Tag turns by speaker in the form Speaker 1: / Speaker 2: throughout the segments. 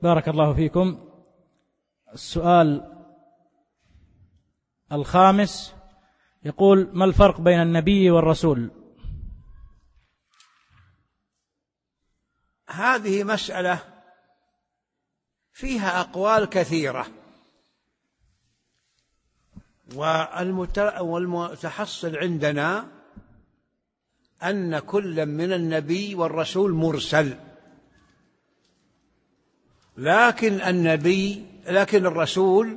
Speaker 1: بارك الله فيكم. السؤال الخامس يقول: ما الفرق بين النبي والرسول؟
Speaker 2: هذه مسألة فيها أقوال كثيرة، والمتحصل عندنا أن كل من النبي والرسول مرسل، لكن الرسول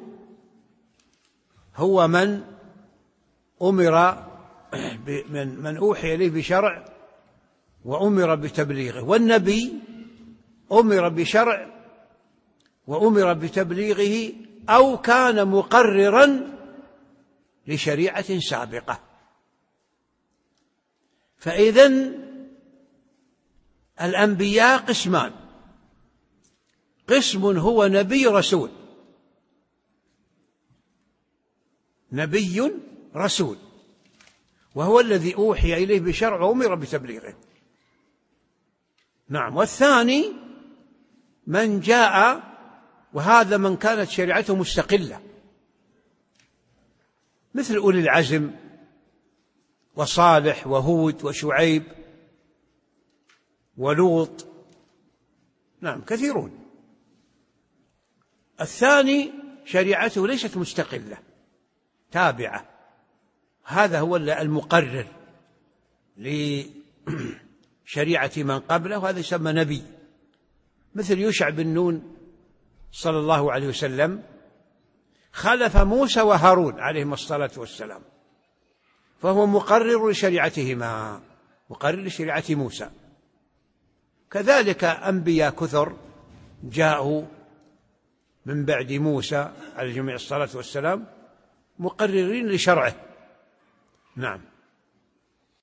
Speaker 2: هو من أمر من أوحي إليه بشرع وأمر بتبليغه، والنبي أمر بشرع وأمر بتبليغه أو كان مقررا لشريعة سابقة. فإذن الأنبياء قسمان: قسم هو نبي رسول، نبي رسول وهو الذي أوحي إليه بشرع وأمر بتبليغه، نعم. والثاني من جاء، وهذا من كانت شريعته مستقلة، مثل أولي العزم وصالح وهود وشعيب ولوط، نعم كثيرون. الثاني شريعته ليست مستقلة، تابعة، هذا هو المقرر لشريعة من قبله، وهذا يسمى نبي، مثل يوشع بن نون صلى الله عليه وسلم خلف موسى وهارون عليهما الصلاة والسلام، فهو مقرر لشريعتهما، مقرر لشريعة موسى. كذلك أنبياء كثر جاءوا من بعد موسى عليه جميع الصلاة والسلام مقررين لشرعه، نعم.